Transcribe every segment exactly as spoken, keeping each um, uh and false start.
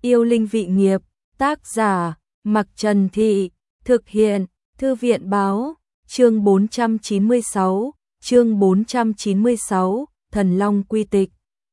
Yêu linh vị nghiệp, tác giả, Mặc Trần Thị, thực hiện, Thư viện báo, chương bốn trăm chín mươi sáu, chương bốn trăm chín mươi sáu, Thần Long quy tịch.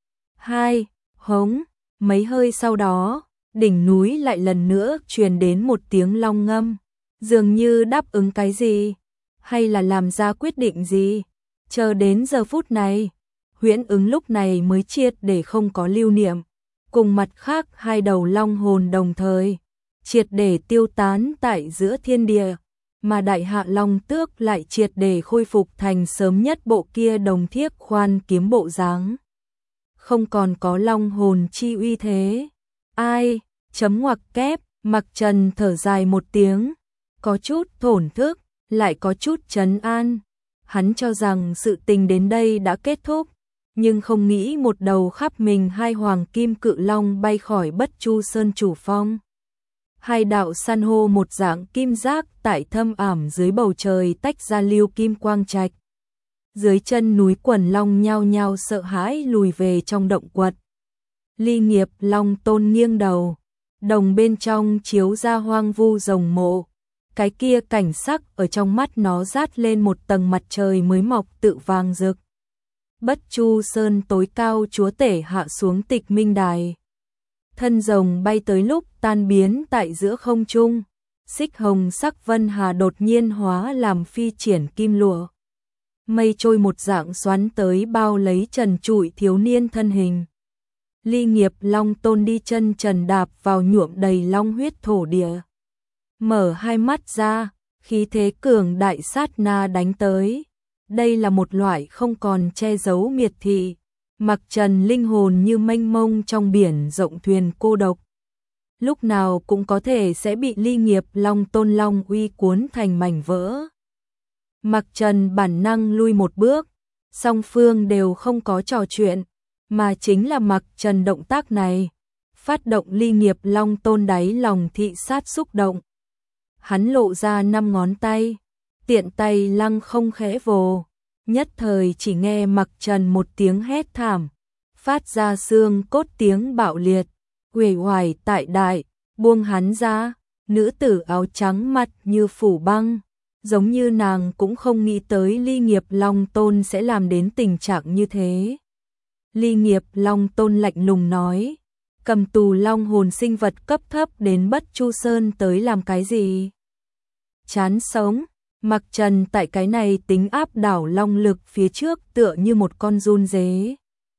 hai. Hống, mấy hơi sau đó, đỉnh núi lại lần nữa truyền đến một tiếng long ngâm, dường như đáp ứng cái gì, hay là làm ra quyết định gì. Chờ đến giờ phút này, Huyễn Ứng lúc này mới triệt để không có lưu niệm, cùng mặt khác hai đầu long hồn đồng thời triệt để tiêu tán tại giữa thiên địa, mà Đại Hạ Long Tước lại triệt để khôi phục thành sớm nhất bộ kia đồng thiếc khoan kiếm bộ dáng, không còn có long hồn chi uy thế. Ai, chấm ngoặc kép, Mặc Trần thở dài một tiếng, có chút thổn thức, lại có chút trấn an. Hắn cho rằng sự tình đến đây đã kết thúc, nhưng không nghĩ một đầu khắp mình hai hoàng kim cự long bay khỏi Bất Chu Sơn chủ phong. Hai đạo san hô một dạng kim giác tại thâm ảm dưới bầu trời tách ra lưu kim quang trạch. Dưới chân núi quần long nhao nhao sợ hãi lùi về trong động quật. Ly Nghiệp Long Tôn nghiêng đầu, đồng bên trong chiếu ra hoang vu rồng mộ. Cái kia cảnh sắc ở trong mắt nó rát lên một tầng mặt trời mới mọc tự vàng rực. Bất Chu Sơn tối cao chúa tể hạ xuống Tịch Minh Đài. Thân rồng bay tới lúc tan biến tại giữa không trung, xích hồng sắc vân hà đột nhiên hóa làm phi triển kim lụa. Mây trôi một dạng xoắn tới bao lấy trần trụi thiếu niên thân hình. Ly Nghiệp Long Tôn đi chân trần đạp vào nhuộm đầy long huyết thổ địa. Mở hai mắt ra, khí thế cường đại sát na đánh tới. Đây là một loại không còn che giấu miệt thị. Mặc Trần linh hồn như mênh mông trong biển rộng thuyền cô độc. Lúc nào cũng có thể sẽ bị Ly Nghiệp Long Tôn long uy cuốn thành mảnh vỡ. Mặc Trần bản năng lui một bước, song phương đều không có trò chuyện, mà chính là Mặc Trần động tác này, phát động Ly Nghiệp Long Tôn đáy lòng thị sát xúc động. Hắn lộ ra năm ngón tay, tiện tay lăng không khẽ vồ, nhất thời chỉ nghe Mặc Trần một tiếng hét thảm, phát ra xương cốt tiếng bạo liệt, uể oải tại đại, buông hắn ra, nữ tử áo trắng mặt như phủ băng, giống như nàng cũng không nghĩ tới Ly Nghiệp Long Tôn sẽ làm đến tình trạng như thế. Ly Nghiệp Long Tôn lạnh lùng nói, cầm tù long hồn sinh vật cấp thấp đến Bất Chu Sơn tới làm cái gì? Chán sống. Mặc Trần tại cái này tính áp đảo long lực phía trước tựa như một con run dế.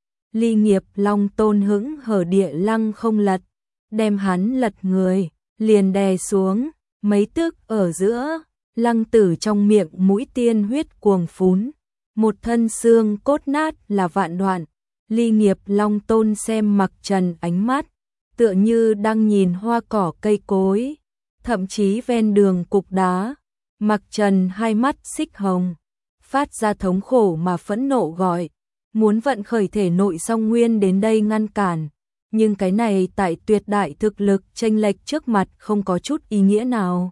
Ly Nghiệp Long Tôn hững hở địa lăng không lật, đem hắn lật người, liền đè xuống, mấy tức ở giữa, lăng tử trong miệng mũi tiên huyết cuồng phún, một thân xương cốt nát là vạn đoạn. Ly Nghiệp Long Tôn xem Mặc Trần ánh mắt, tựa như đang nhìn hoa cỏ cây cối, thậm chí ven đường cục đá. Mặc Trần hai mắt xích hồng, phát ra thống khổ mà phẫn nộ gọi, muốn vận khởi thể nội song nguyên đến đây ngăn cản, nhưng cái này tại tuyệt đại thực lực chênh lệch trước mặt không có chút ý nghĩa nào.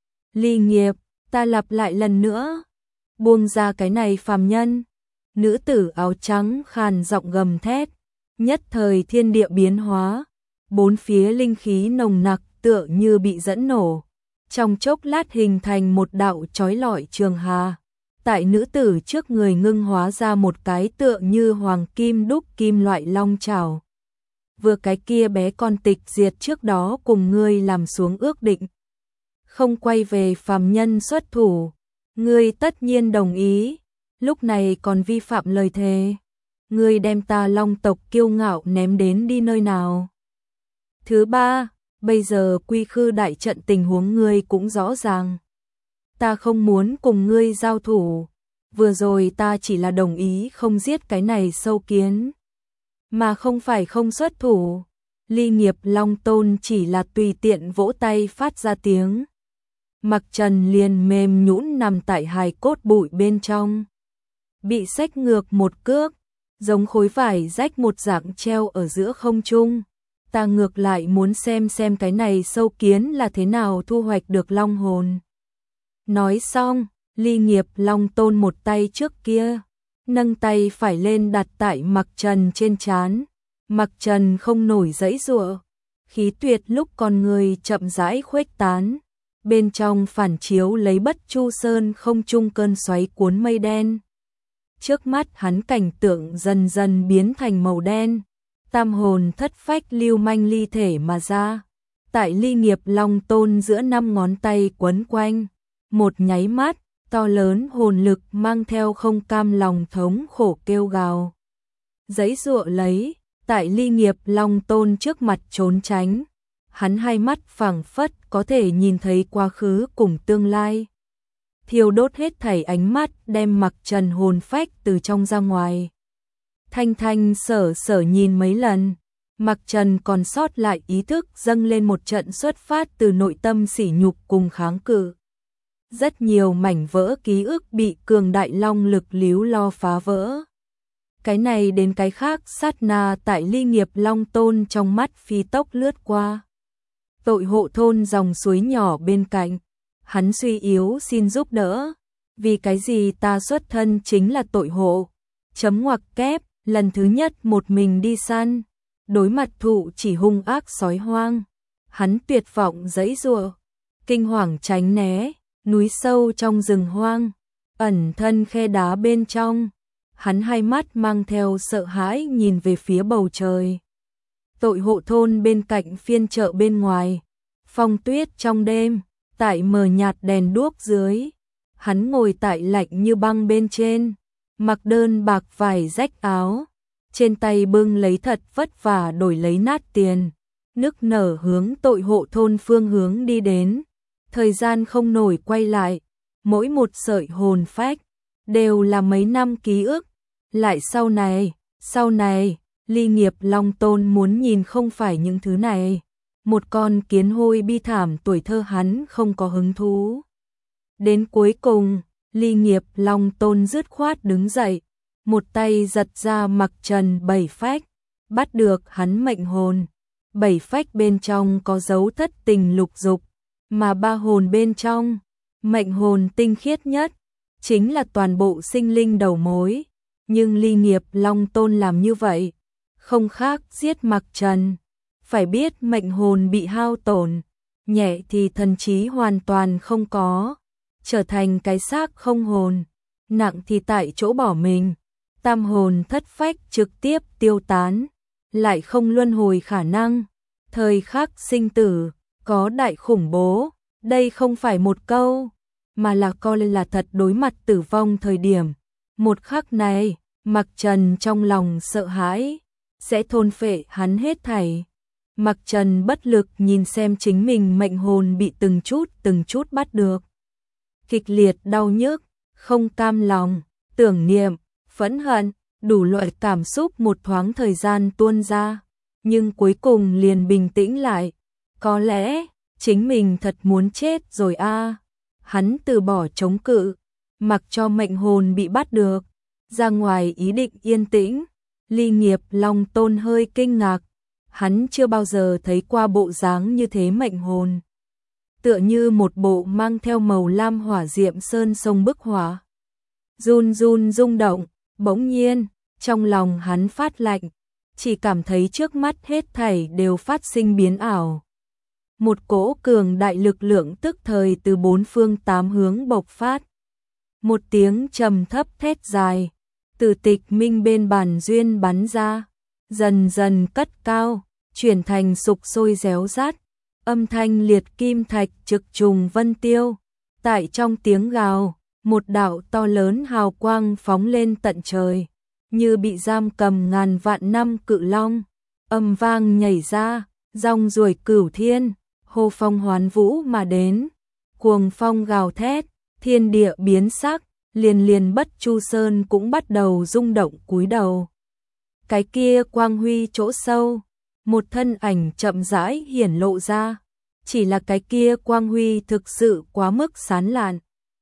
Ly Nghiệp, ta lặp lại lần nữa, buông ra cái này phàm nhân. Nữ tử áo trắng khàn giọng gầm thét, nhất thời thiên địa biến hóa, bốn phía linh khí nồng nặc tựa như bị dẫn nổ. Trong chốc lát hình thành một đạo chói lọi trường hà, tại nữ tử trước người ngưng hóa ra một cái tựa như hoàng kim đúc kim loại long trảo. Vừa cái kia bé con tịch diệt trước đó cùng ngươi làm xuống ước định, không quay về phàm nhân xuất thủ, ngươi tất nhiên đồng ý, lúc này còn vi phạm lời thề, ngươi đem ta long tộc kiêu ngạo ném đến đi nơi nào? Thứ ba, bây giờ quy khư đại trận tình huống ngươi cũng rõ ràng. Ta không muốn cùng ngươi giao thủ, vừa rồi ta chỉ là đồng ý không giết cái này sâu kiến, mà không phải không xuất thủ. Ly Nghiệp Long Tôn chỉ là tùy tiện vỗ tay phát ra tiếng. Mặc Trần liền mềm nhũn nằm tại hài cốt bụi bên trong, bị xách ngược một cước, giống khối vải rách một dạng treo ở giữa không trung. Ta ngược lại muốn xem xem cái này sâu kiến là thế nào thu hoạch được long hồn. Nói xong, Ly Nghiệp Long Tôn một tay trước kia, nâng tay phải lên đặt tại Mặc Trần trên trán. Mặc Trần không nổi giãy giụa, khí tuyệt lúc con người chậm rãi khuếch tán, bên trong phản chiếu lấy Bất Chu Sơn không trung cơn xoáy cuốn mây đen. Trước mắt hắn cảnh tượng dần dần biến thành màu đen, tam hồn thất phách lưu manh ly thể mà ra. Tại ly nghiệp long tôn giữa năm ngón tay quấn quanh, một nháy mắt, to lớn hồn lực mang theo không cam lòng thống khổ kêu gào. Giãy giụa lấy, tại ly nghiệp long tôn trước mặt trốn tránh, hắn hai mắt phảng phất có thể nhìn thấy quá khứ cùng tương lai. Thiêu đốt hết thảy ánh mắt đem Mặc Trần hồn phách từ trong ra ngoài. Thanh thanh sở sở nhìn mấy lần, Mặc Trần còn sót lại ý thức dâng lên một trận xuất phát từ nội tâm sỉ nhục cùng kháng cự. Rất nhiều mảnh vỡ ký ức bị cường đại long lực líu lo phá vỡ. Cái này đến cái khác sát na tại ly nghiệp long tôn trong mắt phi tốc lướt qua. Tội hộ thôn dòng suối nhỏ bên cạnh, hắn suy yếu xin giúp đỡ. Vì cái gì ta xuất thân chính là tội hộ. Chấm ngoặc kép, lần thứ nhất một mình đi săn, đối mặt thụ chỉ hung ác sói hoang. Hắn tuyệt vọng giãy giụa, kinh hoàng tránh né, núi sâu trong rừng hoang, ẩn thân khe đá bên trong. Hắn hai mắt mang theo sợ hãi nhìn về phía bầu trời. Tội hộ thôn bên cạnh phiên chợ bên ngoài, phong tuyết trong đêm, tại mờ nhạt đèn đuốc dưới, hắn ngồi tại lạnh như băng bên trên, mặc đơn bạc vải rách áo, trên tay bưng lấy thật vất vả đổi lấy nát tiền, nức nở hướng tội hộ thôn phương hướng đi đến. Thời gian không nổi quay lại, mỗi một sợi hồn phách đều là mấy năm ký ức. Lại sau này, sau này, ly nghiệp long tôn muốn nhìn không phải những thứ này. Một con kiến hôi bi thảm tuổi thơ hắn không có hứng thú. Đến cuối cùng, ly nghiệp long tôn dứt khoát đứng dậy, một tay giật ra Mặc Trần bảy phách, bắt được hắn mệnh hồn. Bảy phách bên trong có dấu thất tình lục dục, mà ba hồn bên trong, mệnh hồn tinh khiết nhất, chính là toàn bộ sinh linh đầu mối. Nhưng ly nghiệp long tôn làm như vậy, không khác giết Mặc Trần. Phải biết mệnh hồn bị hao tổn, nhẹ thì thần trí hoàn toàn không có, trở thành cái xác không hồn, nặng thì tại chỗ bỏ mình, tam hồn thất phách trực tiếp tiêu tán, lại không luân hồi khả năng. Thời khắc sinh tử, có đại khủng bố, đây không phải một câu, mà là coi là thật đối mặt tử vong thời điểm. Một khắc này, Mặc Trần trong lòng sợ hãi, sẽ thôn phệ hắn hết thảy. Mặc Trần bất lực nhìn xem chính mình mệnh hồn bị từng chút từng chút bắt được. Kịch liệt đau nhức, không cam lòng, tưởng niệm, phẫn hận, đủ loại cảm xúc một thoáng thời gian tuôn ra, nhưng cuối cùng liền bình tĩnh lại. Có lẽ, chính mình thật muốn chết rồi a. À. Hắn từ bỏ chống cự, mặc cho mệnh hồn bị bắt được, ra ngoài ý định yên tĩnh. Ly nghiệp long tôn hơi kinh ngạc, hắn chưa bao giờ thấy qua bộ dáng như thế mệnh hồn. Tựa như một bộ mang theo màu lam hỏa diệm sơn sông bức hỏa. Run run rung động, bỗng nhiên, trong lòng hắn phát lạnh, chỉ cảm thấy trước mắt hết thảy đều phát sinh biến ảo. Một cỗ cường đại lực lượng tức thời từ bốn phương tám hướng bộc phát. Một tiếng trầm thấp thét dài, từ tịch minh bên bàn duyên bắn ra, dần dần cất cao, chuyển thành sục sôi réo rát, âm thanh liệt kim thạch trực trùng vân tiêu. Tại trong tiếng gào, một đạo to lớn hào quang phóng lên tận trời, như bị giam cầm ngàn vạn năm cự long, âm vang nhảy ra, rong ruổi cửu thiên, hô phong hoán vũ mà đến, cuồng phong gào thét, thiên địa biến sắc. Liền liền Bất Chu Sơn cũng bắt đầu rung động cúi đầu. Cái kia quang huy chỗ sâu, một thân ảnh chậm rãi hiển lộ ra, chỉ là cái kia quang huy thực sự quá mức sán lạn,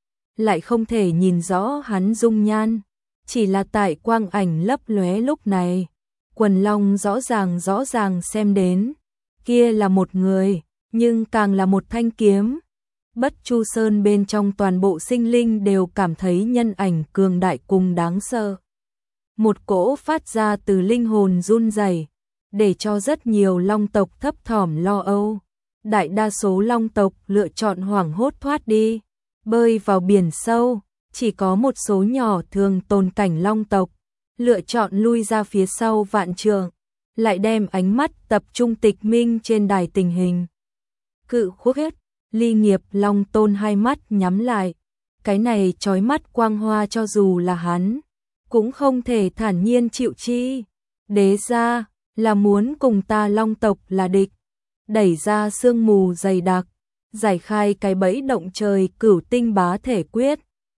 lại không thể nhìn rõ hắn dung nhan, chỉ là tại quang ảnh lấp lóe lúc này, quần long rõ ràng rõ ràng xem đến, kia là một người, nhưng càng là một thanh kiếm. Bất Chu Sơn bên trong toàn bộ sinh linh đều cảm thấy nhân ảnh cường đại cùng đáng sợ. Một cỗ phát ra từ linh hồn run rẩy, để cho rất nhiều long tộc thấp thỏm lo âu. Đại đa số long tộc lựa chọn hoảng hốt thoát đi, bơi vào biển sâu, chỉ có một số nhỏ thường tồn cảnh long tộc, lựa chọn lui ra phía sau vạn trượng, lại đem ánh mắt tập trung tịch minh trên đài tình hình. Cự khúc hết, Ly Nghiệp Long Tôn hai mắt nhắm lại, cái này chói mắt quang hoa cho dù là hắn, cũng không thể thản nhiên chịu chi. Đế gia là muốn cùng ta long tộc là địch, đẩy ra sương mù dày đặc, giải khai cái bẫy động trời cửu tinh bá thể quyết.